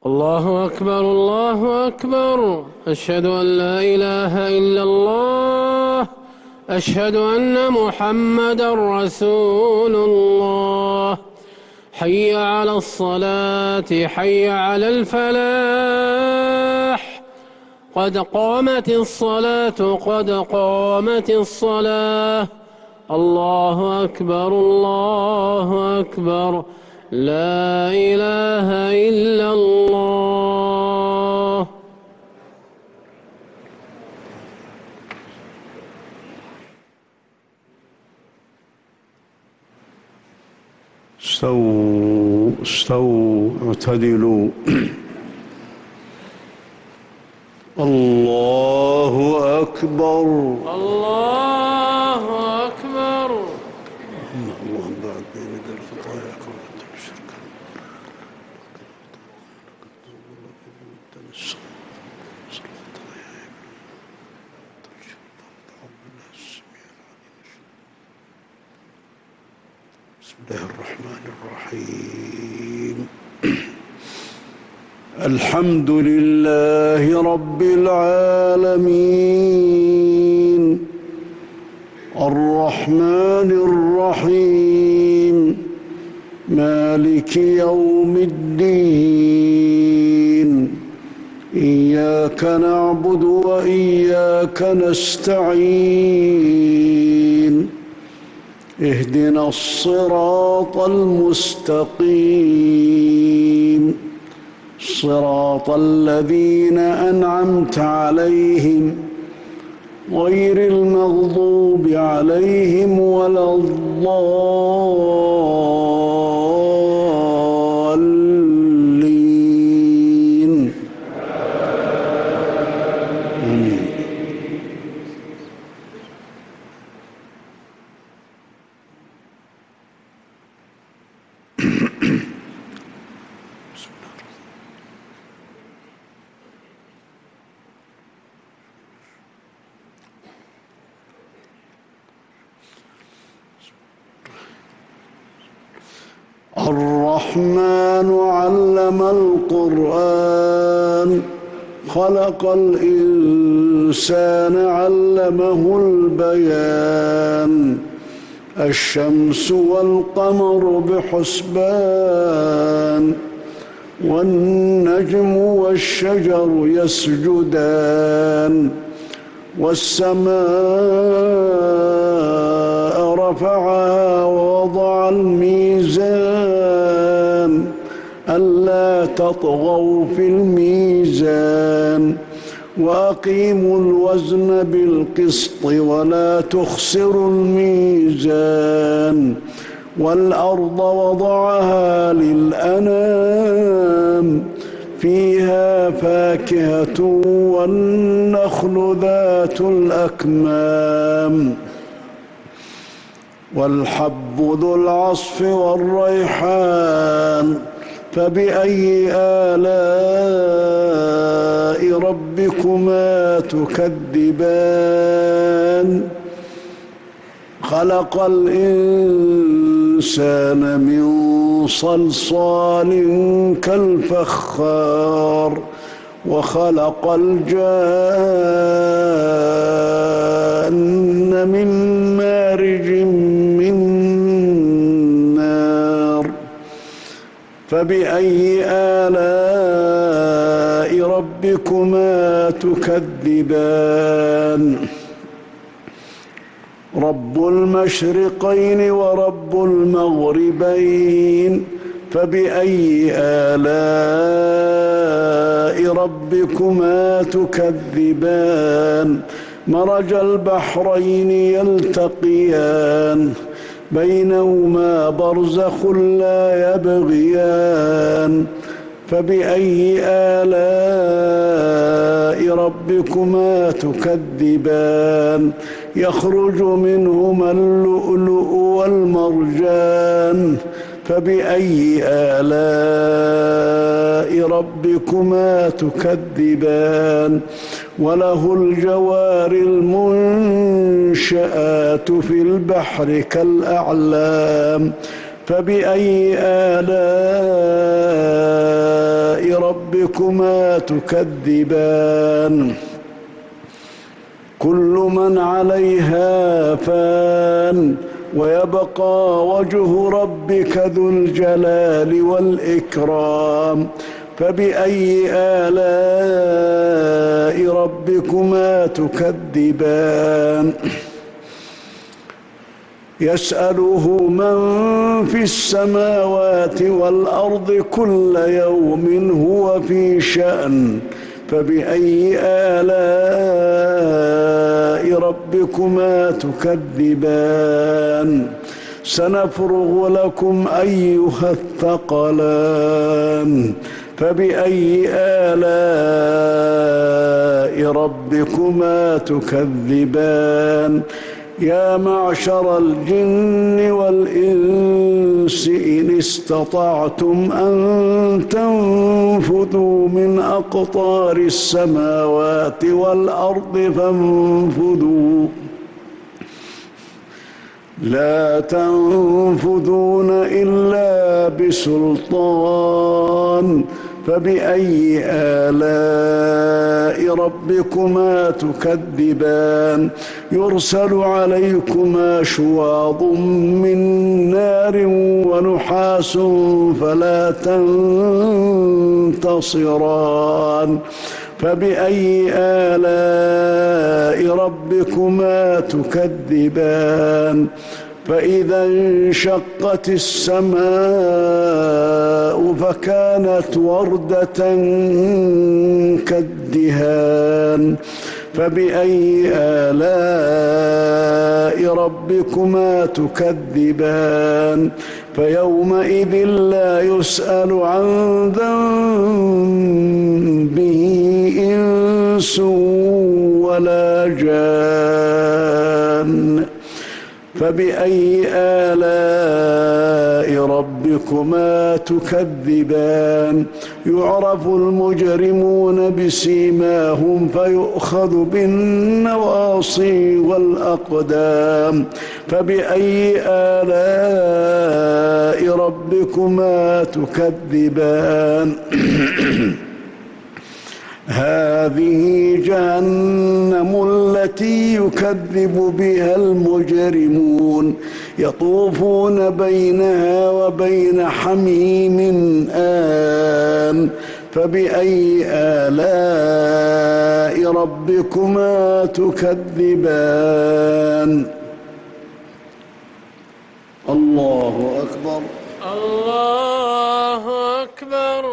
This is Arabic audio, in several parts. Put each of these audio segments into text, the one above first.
الله أكبر الله أكبر، أشهد أن لا إله إلا الله، أشهد أن محمدا رسول الله. حي على الصلاة، حي على الفلاح، قد قامت الصلاة، قد قامت الصلاة. الله أكبر الله أكبر، لا إله إلا الله. استووا استووا اعتدلوا. الله أكبر الله أكبر. اللهم بعد بين يدي الخطايا كرة الشرك. بسم الله الرحمن الرحيم. الحمد لله رب العالمين، الرحمن الرحيم، مالك يوم الدين. إياك نعبد وإياك نستعين، اهدنا الصراط المستقيم، صراط الذين أنعمت عليهم غير المغضوب عليهم ولا الضالين. آمين. الرحمن علم القرآن، خلق الإنسان علمه البيان. الشمس والقمر بحسبان، والنجم والشجر يسجدان. والسماء رفعها ووضع الميزان، ألا تطغوا في الميزان، وأقيموا الوزن بالقسط ولا تخسروا الميزان. والأرض وضعها للأنام، فيها فاكهة والنخل ذات الأكمام، والحب ذو العصف والريحان. فبأي آلاء ربكما تكذبان؟ خلق الإنسان من صلصال كالفخار، وخلق الجان من مارج من نار. فبأي آلاء ربكما تكذبان؟ رب المشرقين ورب المغربين. فبأي آلاء ربكما تكذبان؟ مرج البحرين يلتقيان، بينهما برزخ لا يبغيان. فبأي آلاء ربكما تكذبان؟ يخرج منهما اللؤلؤ والمرجان. فبأي آلاء ربكما تكذبان؟ وله الجوار المنشآت في البحر كالأعلام، فبأي آلاء ربكما تكذبان كل من عليها فان ويبقى وجه ربك ذو الجلال والإكرام فبأي آلاء ربكما تكذبان يسأله من في السماوات والأرض كل يوم هو في شأن فبأي آلاء ربكما تكذبان سنفرغ لكم أيها الثقلان فبأي آلاء ربكما تكذبان يا معشر الجن والإنس إن استطعتم أن تنفذوا من أقطار السماوات والأرض فانفذوا لا تنفذون إلا بسلطان فبأي آلاء ربكما تكذبان يرسل عليكما شواظ من نار ونحاس فلا تنتصران فبأي آلاء ربكما تكذبان فإذا انشقت السماء فكانت وردة كالدهان فبأي آلاء ربكما تكذبان فيومئذ لا يسأل عن ذنبه إنس ولا جان فبأي آلاء ربكما تكذبان يعرف المجرمون بسيماهم فيؤخذ بالنواصي والأقدام فبأي آلاء ربكما تكذبان هذه جهنم التي يكذب بها المجرمون يطوفون بينها وبين حميم آن فبأي آلاء ربكما تكذبان الله أكبر الله أكبر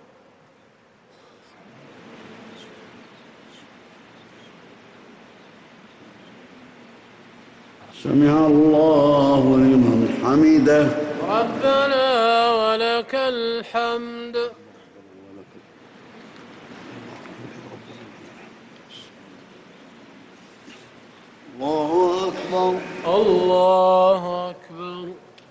سمع الله لمن حمده ربنا ولك الحمد الله أكبر الله أكبر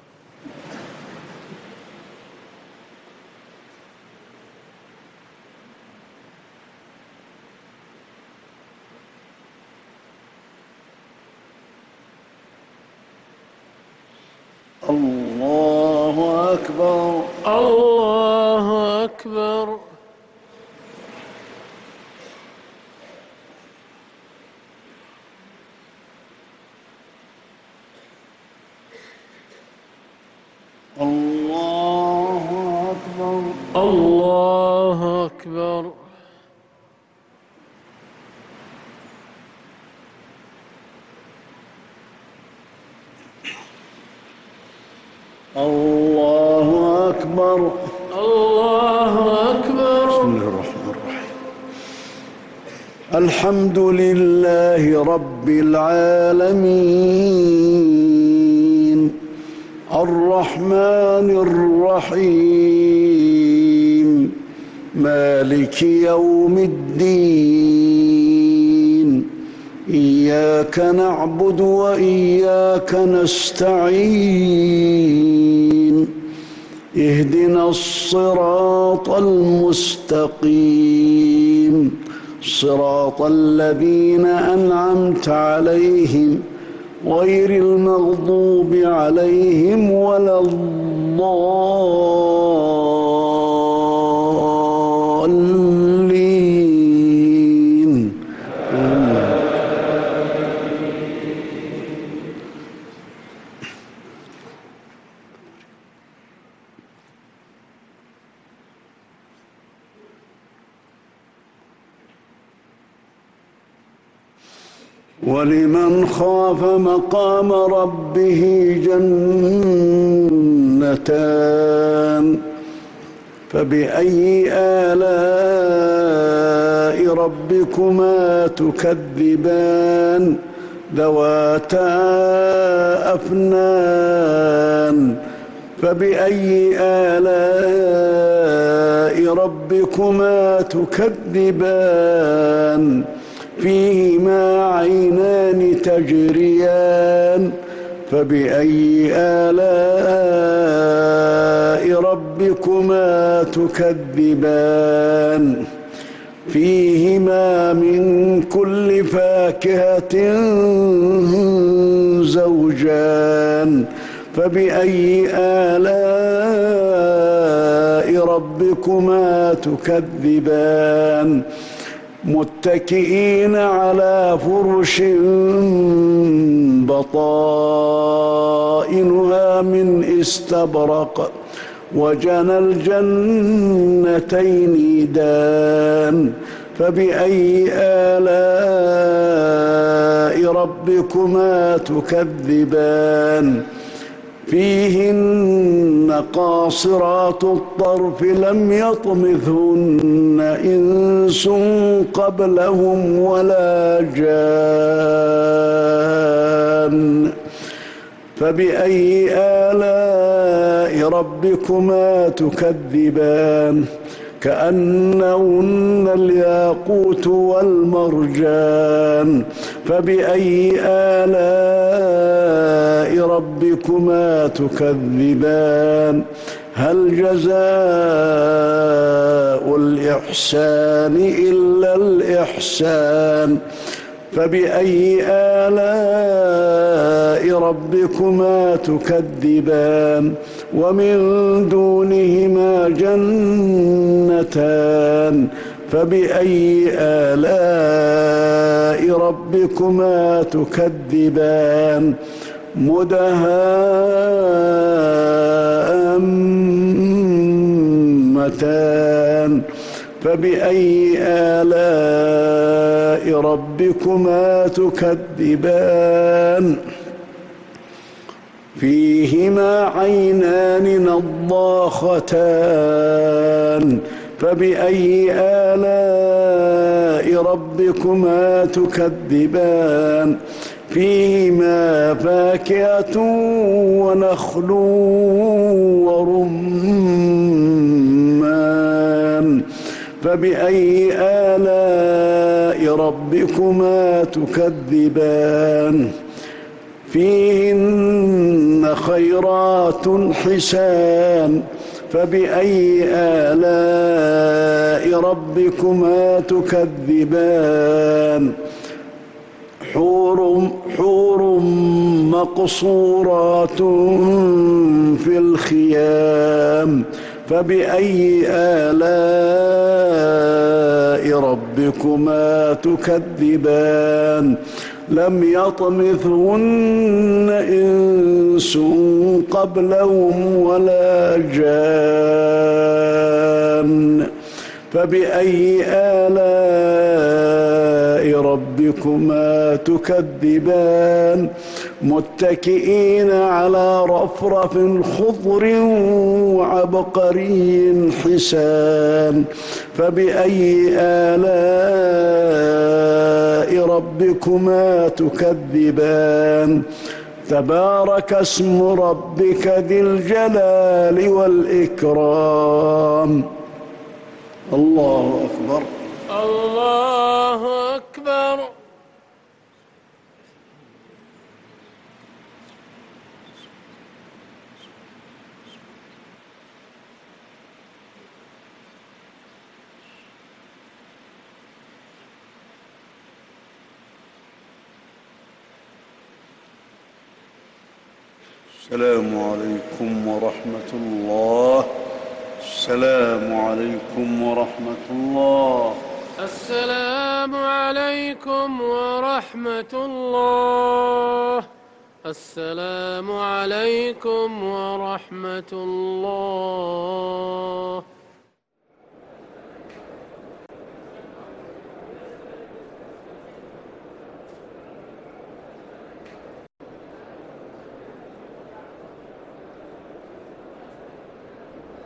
الله أكبر الله أكبر الله أكبر الله أكبر الله أكبر الله أكبر بسم الله الرحمن الرحيم الحمد لله رب العالمين الرحمن الرحيم مالك يوم الدين إياك نعبد وإياك نستعين اهدنا الصراط المستقيم صراط الذين أنعمت عليهم غير المغضوب عليهم ولا الضالين. ولمن خاف مقام ربه جنتان فبأي آلاء ربكما تكذبان ذواتا أفنان فبأي آلاء ربكما تكذبان فيهما عينان تجريان فبأي آلاء ربكما تكذبان فيهما من كل فاكهة زوجان فبأي آلاء ربكما تكذبان متكئين على فرش بطائنها من استبرق وجنى الجنتين دان فبأي آلاء ربكما تكذبان فيهن قاصرات الطرف لم يطمثهن إنس قبلهم ولا جان فبأي آلاء ربكما تكذبان كأنهن الياقوت والمرجان فبأي آلاء ربكما تكذبان هل جزاء الإحسان إلا الإحسان فبأي آلاء ربكما تكذبان ومن دونهما جنتان فبأي آلاء ربكما تكذبان مدهامتان فبأي آلاء ربكما تكذبان فيهما عينان نضاختان فبأي آلاء ربكما تكذبان فيهما فاكهة ونخل ورمان فبأي آلاء ربكما تكذبان فيهن خيرات حسان فبأي آلاء ربكما تكذبان حور مقصورات في الخيام فبأي آلاء ربكما تكذبان لم يطمثهن إنس قبلهم ولا جان فبأي آلاء ربكما تكذبان متكئين على رفرف خضر وعبقري حسان فبأي آلاء ربكما تكذبان تبارك اسم ربك ذي الجلال والإكرام الله أكبر الله أكبر السلام عليكم ورحمة الله. السلام عليكم ورحمة الله. السلام عليكم ورحمة الله. السلام عليكم ورحمة الله.